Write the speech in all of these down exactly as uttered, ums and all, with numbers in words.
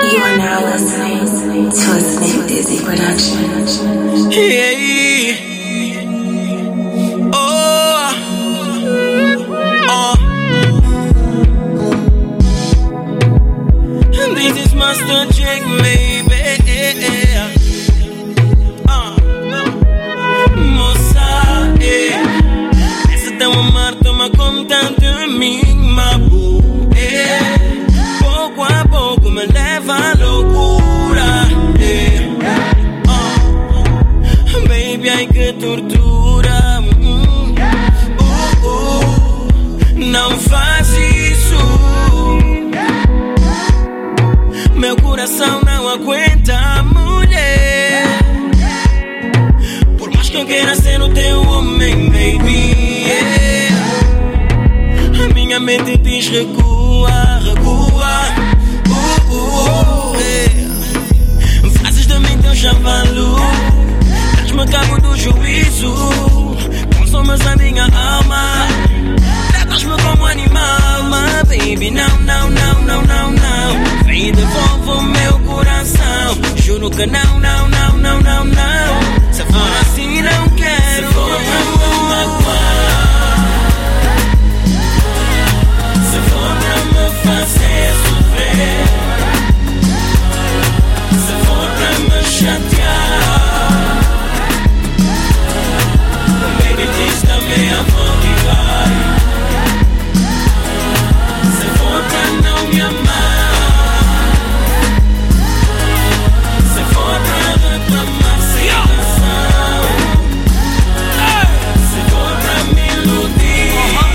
You are now listening to a Sneak Dizzy production. Yeah. Oh. Oh. This is Master Jake, baby. Uh. Moça, eh. Essa tão amar, toma conta de mim, mabu, eh. Pouco a pouco me leva à loucura, eh. Uh. Baby, ai que tortura. Mm. Uh, uh. Não faz isso. Meu coração não aguenta, mulher. Por mais que eu queira ser o teu homem, baby, yeah. A minha mente diz recua, recua. Uh, uh, yeah. Fazes de mim teu chavalo, dás-me cabo do juízo, consomas a minha alma, tratas-me como animal, my baby. Não, não, não, não, não, não. Vem e devolve o meu coração. Juro que não, não, não, não, não, não. Se for assim não quero. Se for pra me magoar, se for pra me fazer sofrer, se for pra me chatear, baby, diz também a volta e vai. Se for pra não me amar, se for pra reclamar sem razão, se for pra me iludir,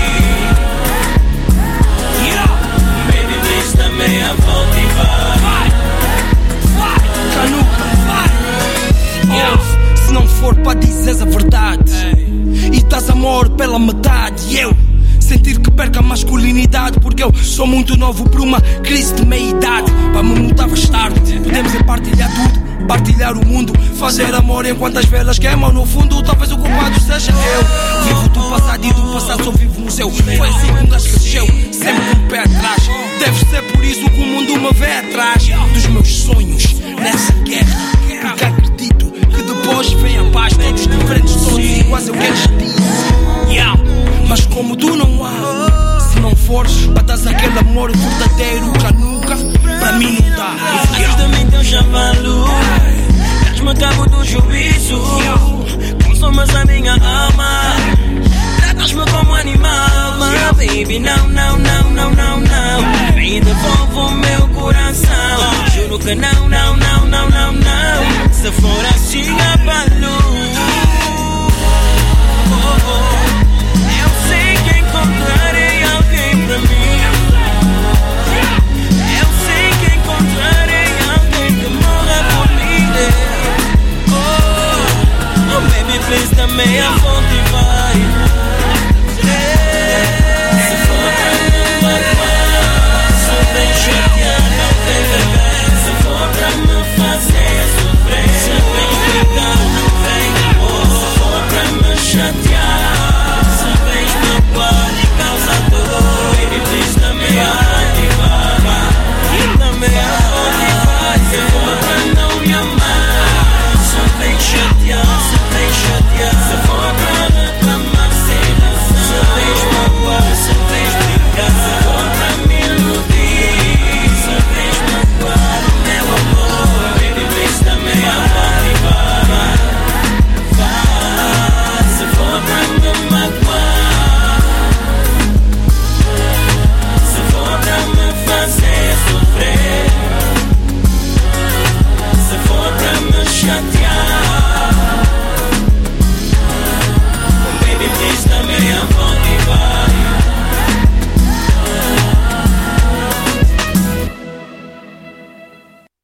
baby, diz também a volta e vai. Canuca, oh, se não for para dizeres a verdade e dás amor pela metade, e eu sentir que perco a masculinidade, porque eu sou muito novo por uma crise de meia-idade. Para me mudavas tarde, podemos é partilhar tudo, partilhar o mundo, fazer amor enquanto as velas queimam no fundo. Talvez o culpado seja eu. Vivo do passado e do passado só vivo no seu. Foi assim que um gajo cresceu, sempre com o pé atrás. Deve ser por isso que o mundo me vê atrás dos meus sonhos nessa guerra, porque acredito que depois vem a paz. Todos diferentes, todos iguais, eu quero justiça, yeah. Mas como tu não há, se não fores para dar aquele amor verdadeiro, canuca, para mim não dá. Fazes de mim teu chavalo, dás-me cabo do juízo, consomas a minha alma, tratas-me como animal, my baby. Não, não, não, não, não, não. Vem e devolve o meu coração. Juro que não, não.